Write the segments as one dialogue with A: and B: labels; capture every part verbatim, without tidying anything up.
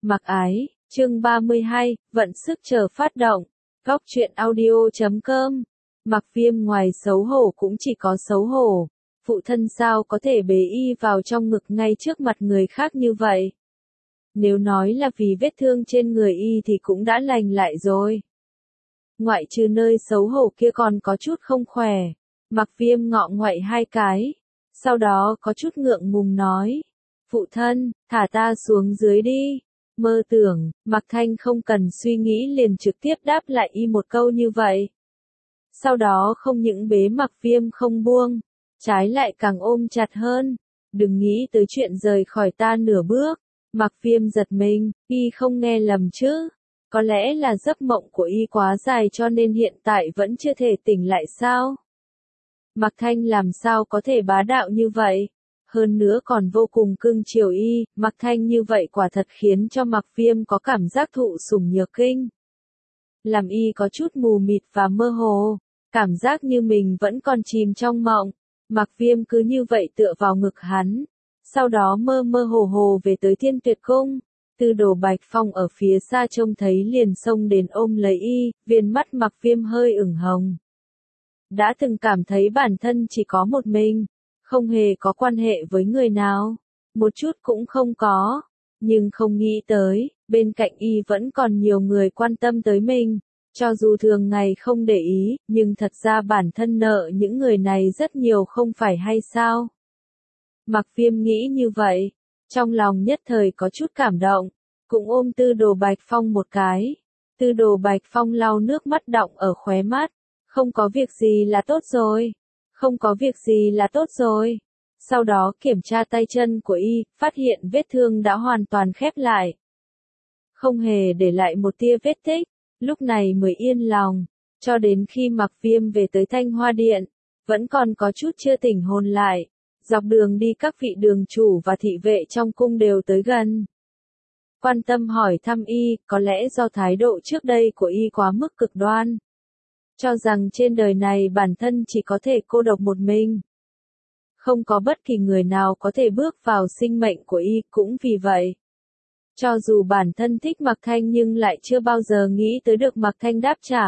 A: Mặc ái, chương ba mươi hai, vận sức chờ phát động. Góc truyện audio chấm com. Mặc Viêm ngoài xấu hổ cũng chỉ có xấu hổ. Phụ thân sao có thể bế y vào trong ngực ngay trước mặt người khác như vậy? Nếu nói là vì vết thương trên người y thì cũng đã lành lại rồi. Ngoại trừ nơi xấu hổ kia còn có chút không khỏe. Mặc Viêm ngọ ngoại hai cái. Sau đó có chút ngượng ngùng nói. Phụ thân, thả ta xuống dưới đi. Mơ tưởng, Mặc Thanh không cần suy nghĩ liền trực tiếp đáp lại y một câu như vậy. Sau đó không những bế Mặc Viêm không buông, trái lại càng ôm chặt hơn. Đừng nghĩ tới chuyện rời khỏi ta nửa bước. Mặc Viêm giật mình, y không nghe lầm chứ. Có lẽ là giấc mộng của y quá dài cho nên hiện tại vẫn chưa thể tỉnh lại sao? Mặc Thanh làm sao có thể bá đạo như vậy? Hơn nữa còn vô cùng cưng chiều y, Mặc Thanh như vậy quả thật khiến cho Mặc Viêm có cảm giác thụ sủng nhược kinh. Làm y có chút mù mịt và mơ hồ, cảm giác như mình vẫn còn chìm trong mộng. Mặc Viêm cứ như vậy tựa vào ngực hắn, sau đó mơ mơ hồ hồ về tới Thiên Tuyệt Cung. Tư Đồ Bạch Phong ở phía xa trông thấy liền xông đến ôm lấy y, viên mắt Mặc Viêm hơi ửng hồng. Đã từng cảm thấy bản thân chỉ có một mình, không hề có quan hệ với người nào, một chút cũng không có, nhưng không nghĩ tới, bên cạnh y vẫn còn nhiều người quan tâm tới mình, cho dù thường ngày không để ý, nhưng thật ra bản thân nợ những người này rất nhiều không phải hay sao? Mặc Viêm nghĩ như vậy, trong lòng nhất thời có chút cảm động, cũng ôm Tư Đồ Bạch Phong một cái. Tư Đồ Bạch Phong lau nước mắt đọng ở khóe mắt, không có việc gì là tốt rồi. Không có việc gì là tốt rồi. Sau đó kiểm tra tay chân của y, phát hiện vết thương đã hoàn toàn khép lại. Không hề để lại một tia vết tích, lúc này mới yên lòng, cho đến khi Mặc Viêm về tới Thanh Hoa Điện, vẫn còn có chút chưa tỉnh hồn lại. Dọc đường đi các vị đường chủ và thị vệ trong cung đều tới gần. Quan tâm hỏi thăm y, có lẽ do thái độ trước đây của y quá mức cực đoan. Cho rằng trên đời này bản thân chỉ có thể cô độc một mình. Không có bất kỳ người nào có thể bước vào sinh mệnh của y, cũng vì vậy. Cho dù bản thân thích Mặc Thanh nhưng lại chưa bao giờ nghĩ tới được Mặc Thanh đáp trả.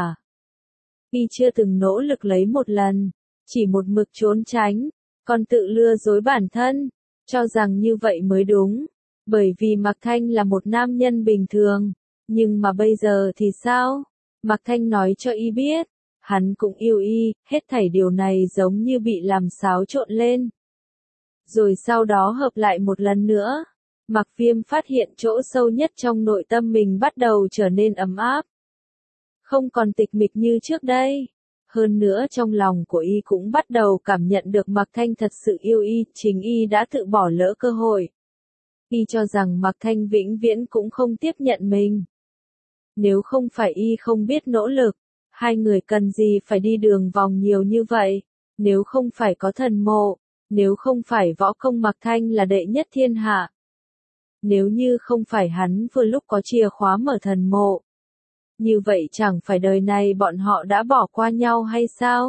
A: Y chưa từng nỗ lực lấy một lần, chỉ một mực trốn tránh, còn tự lừa dối bản thân, cho rằng như vậy mới đúng. Bởi vì Mặc Thanh là một nam nhân bình thường, nhưng mà bây giờ thì sao? Mặc Thanh nói cho y biết. Hắn cũng yêu y, hết thảy điều này giống như bị làm xáo trộn lên. Rồi sau đó hợp lại một lần nữa, Mặc Viêm phát hiện chỗ sâu nhất trong nội tâm mình bắt đầu trở nên ấm áp. Không còn tịch mịch như trước đây. Hơn nữa trong lòng của y cũng bắt đầu cảm nhận được Mặc Thanh thật sự yêu y, chính y đã tự bỏ lỡ cơ hội. Y cho rằng Mặc Thanh vĩnh viễn cũng không tiếp nhận mình. Nếu không phải y không biết nỗ lực, hai người cần gì phải đi đường vòng nhiều như vậy, nếu không phải có thần mộ, nếu không phải võ công Mặc Thanh là đệ nhất thiên hạ. Nếu như không phải hắn vừa lúc có chìa khóa mở thần mộ. Như vậy chẳng phải đời này bọn họ đã bỏ qua nhau hay sao?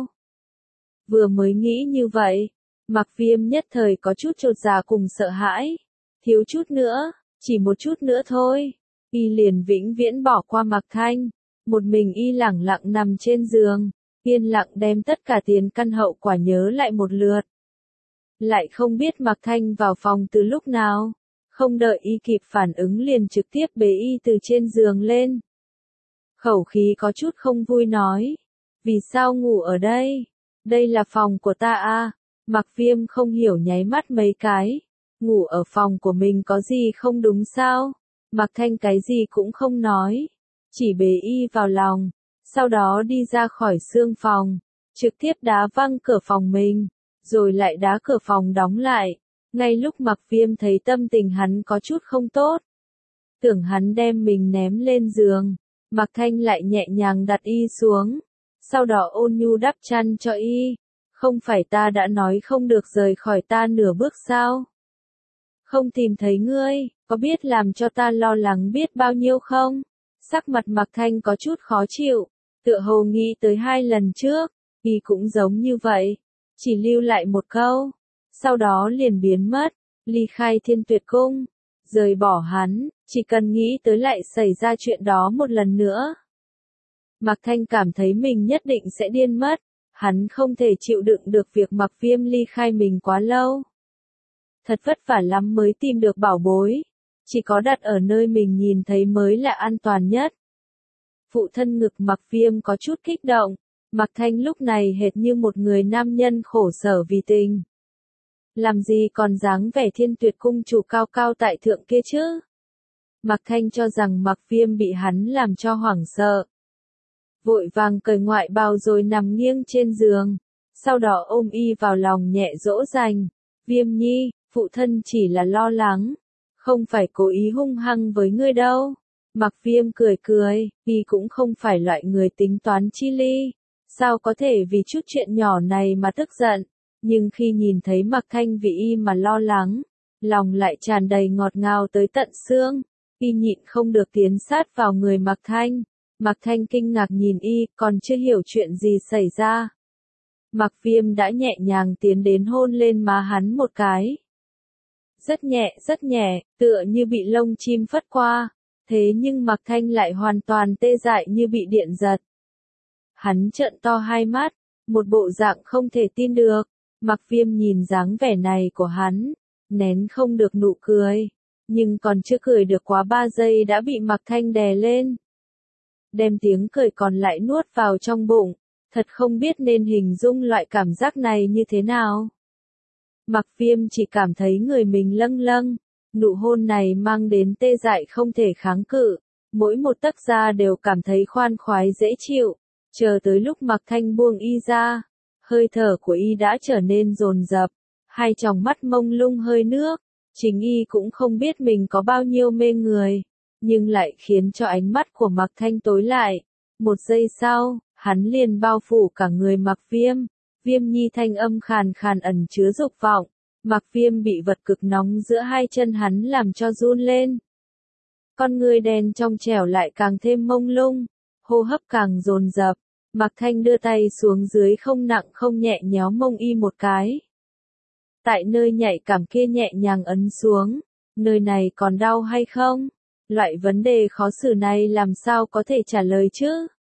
A: Vừa mới nghĩ như vậy, Mặc Viêm nhất thời có chút chột dạ cùng sợ hãi. Thiếu chút nữa, chỉ một chút nữa thôi, y liền vĩnh viễn bỏ qua Mặc Thanh. Một mình y lẳng lặng nằm trên giường, yên lặng đem tất cả tiền căn hậu quả nhớ lại một lượt. Lại không biết Mặc Thanh vào phòng từ lúc nào, không đợi y kịp phản ứng liền trực tiếp bế y từ trên giường lên. Khẩu khí có chút không vui nói, vì sao ngủ ở đây? Đây là phòng của ta à? Mặc Viêm không hiểu nháy mắt mấy cái, ngủ ở phòng của mình có gì không đúng sao? Mặc Thanh cái gì cũng không nói. Chỉ bế y vào lòng, sau đó đi ra khỏi xương phòng, trực tiếp đá văng cửa phòng mình, rồi lại đá cửa phòng đóng lại. Ngay lúc Mặc Viêm thấy tâm tình hắn có chút không tốt, tưởng hắn đem mình ném lên giường, Mặc Thanh lại nhẹ nhàng đặt y xuống, sau đó ôn nhu đắp chăn cho y. Không phải ta đã nói không được rời khỏi ta nửa bước sao? Không tìm thấy ngươi, có biết làm cho ta lo lắng biết bao nhiêu không? Sắc mặt Mặc Thanh có chút khó chịu, tựa hồ nghĩ tới hai lần trước, y cũng giống như vậy, chỉ lưu lại một câu, sau đó liền biến mất, ly khai Thiên Tuyệt Cung. rời bỏ hắn, chỉ cần nghĩ tới lại xảy ra chuyện đó một lần nữa. Mạc Thanh cảm thấy mình nhất định sẽ điên mất, hắn không thể chịu đựng được việc Mạc Viêm ly khai mình quá lâu. Thật vất vả lắm mới tìm được bảo bối, chỉ có đặt ở nơi mình nhìn thấy mới là an toàn nhất. Phụ thân ngực Mạc Viêm có chút kích động, Mạc Thanh lúc này hệt như một người nam nhân khổ sở vì tình. Làm gì còn dáng vẻ thiên tuyệt cung chủ cao cao tại thượng kia chứ? Mạc Thanh cho rằng Mạc Viêm bị hắn làm cho hoảng sợ. Vội vàng cởi ngoại bào rồi nằm nghiêng trên giường, sau đó ôm y vào lòng nhẹ dỗ dành. Viêm nhi, phụ thân chỉ là lo lắng, không phải cố ý hung hăng với ngươi đâu. Mạc Viêm cười cười, y cũng không phải loại người tính toán chi ly, sao có thể vì chút chuyện nhỏ này mà tức giận. Nhưng khi nhìn thấy Mạc Thanh vì y mà lo lắng, lòng lại tràn đầy ngọt ngào tới tận xương, y nhịn không được tiến sát vào người Mạc Thanh. Mạc Thanh kinh ngạc nhìn y, còn chưa hiểu chuyện gì xảy ra. Mạc Viêm đã nhẹ nhàng tiến đến hôn lên má hắn một cái. Rất nhẹ, rất nhẹ, tựa như bị lông chim phất qua, thế nhưng Mạc Thanh lại hoàn toàn tê dại như bị điện giật. Hắn trợn to hai mắt, một bộ dạng không thể tin được. Mạc Viêm nhìn dáng vẻ này của hắn, nén không được nụ cười, nhưng còn chưa cười được quá ba giây đã bị Mạc Thanh đè lên. Đem tiếng cười còn lại nuốt vào trong bụng, thật không biết nên hình dung loại cảm giác này như thế nào. Mạc Viêm chỉ cảm thấy người mình lâng lâng, nụ hôn này mang đến tê dại không thể kháng cự, mỗi một tấc da đều cảm thấy khoan khoái dễ chịu, chờ tới lúc Mạc Thanh buông y ra, hơi thở của y đã trở nên dồn dập, hai tròng mắt mông lung hơi nước, chính y cũng không biết mình có bao nhiêu mê người, nhưng lại khiến cho ánh mắt của Mạc Thanh tối lại. Một giây sau, hắn liền bao phủ cả người Mạc Viêm. Viêm nhi thanh âm khàn khàn ẩn chứa dục vọng. Mạc Viêm bị vật cực nóng giữa hai chân hắn làm cho run lên. Con người đen trong trẻo lại càng thêm mông lung, hô hấp càng dồn dập. Mạc Thanh đưa tay xuống dưới không nặng không nhẹ nhéo mông y một cái. Tại nơi nhạy cảm kia nhẹ nhàng ấn xuống, nơi này còn đau hay không? Loại vấn đề khó xử này làm sao có thể trả lời chứ?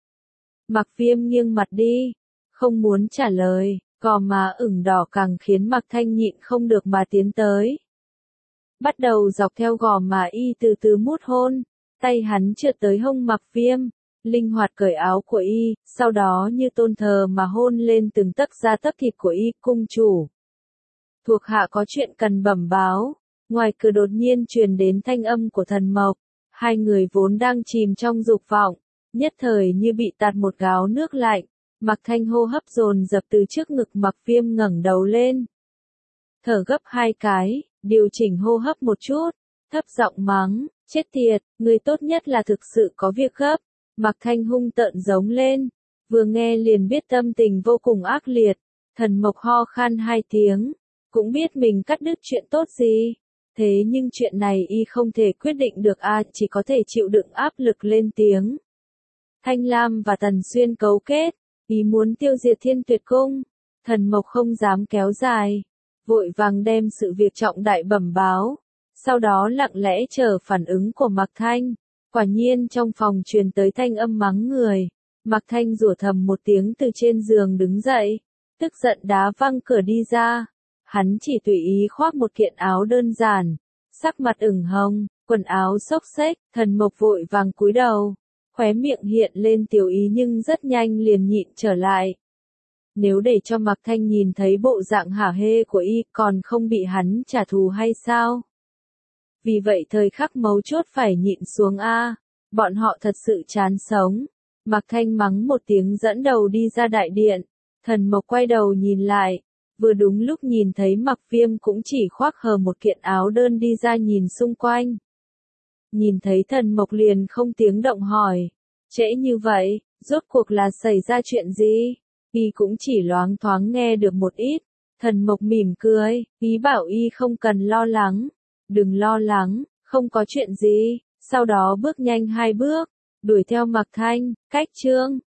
A: Mạc Viêm nghiêng mặt đi, không muốn trả lời, gò má ửng đỏ càng khiến Mạc Thanh nhịn không được mà tiến tới. Bắt đầu dọc theo gò má y từ từ mút hôn, tay hắn trượt tới hông Mạc Viêm, linh hoạt cởi áo của y, sau đó như tôn thờ mà hôn lên từng tấc da tấc thịt của y. Cung chủ, thuộc hạ có chuyện cần bẩm báo. Ngoài cửa đột nhiên truyền đến thanh âm của Thần Mộc, hai người vốn đang chìm trong dục vọng, nhất thời như bị tạt một gáo nước lạnh. Mạc Thanh hô hấp dồn dập từ trước ngực Mạc Viêm ngẩng đầu lên, thở gấp hai cái, điều chỉnh hô hấp một chút, thấp giọng mắng, chết tiệt, người tốt nhất là thực sự có việc gấp. Mạc Thanh hung tợn giống lên, vừa nghe liền biết tâm tình vô cùng ác liệt. Thần Mộc ho khan hai tiếng, cũng biết mình cắt đứt chuyện tốt gì. Thế nhưng chuyện này y không thể quyết định được a, à, chỉ có thể chịu đựng áp lực lên tiếng. Thanh Lam và Tần Xuyên cấu kết, ý muốn tiêu diệt Thiên Tuyệt Cung. Thần Mộc không dám kéo dài, vội vàng đem sự việc trọng đại bẩm báo, sau đó lặng lẽ chờ phản ứng của Mạc Thanh. Quả nhiên trong phòng truyền tới thanh âm mắng người. Mạc Thanh rủa thầm một tiếng từ trên giường đứng dậy, tức giận đá văng cửa đi ra. Hắn chỉ tùy ý khoác một kiện áo đơn giản, sắc mặt ửng hồng, quần áo xốc xếch. Thần Mộc vội vàng cúi đầu, khóe miệng hiện lên tiểu ý nhưng rất nhanh liền nhịn trở lại. Nếu để cho Mạc Thanh nhìn thấy bộ dạng hả hê của y, còn không bị hắn trả thù hay sao? Vì vậy thời khắc mấu chốt phải nhịn xuống a, bọn họ thật sự chán sống. Mạc Thanh mắng một tiếng dẫn đầu đi ra đại điện. Thần Mộc quay đầu nhìn lại, vừa đúng lúc nhìn thấy Mạc Viêm cũng chỉ khoác hờ một kiện áo đơn đi ra nhìn xung quanh. Nhìn thấy Thần Mộc liền không tiếng động hỏi, trễ như vậy, rốt cuộc là xảy ra chuyện gì? Y cũng chỉ loáng thoáng nghe được một ít. Thần Mộc mỉm cười, ý bảo y không cần lo lắng. Đừng lo lắng, không có chuyện gì. Sau đó bước nhanh hai bước, đuổi theo Mạc Thanh. Cách chương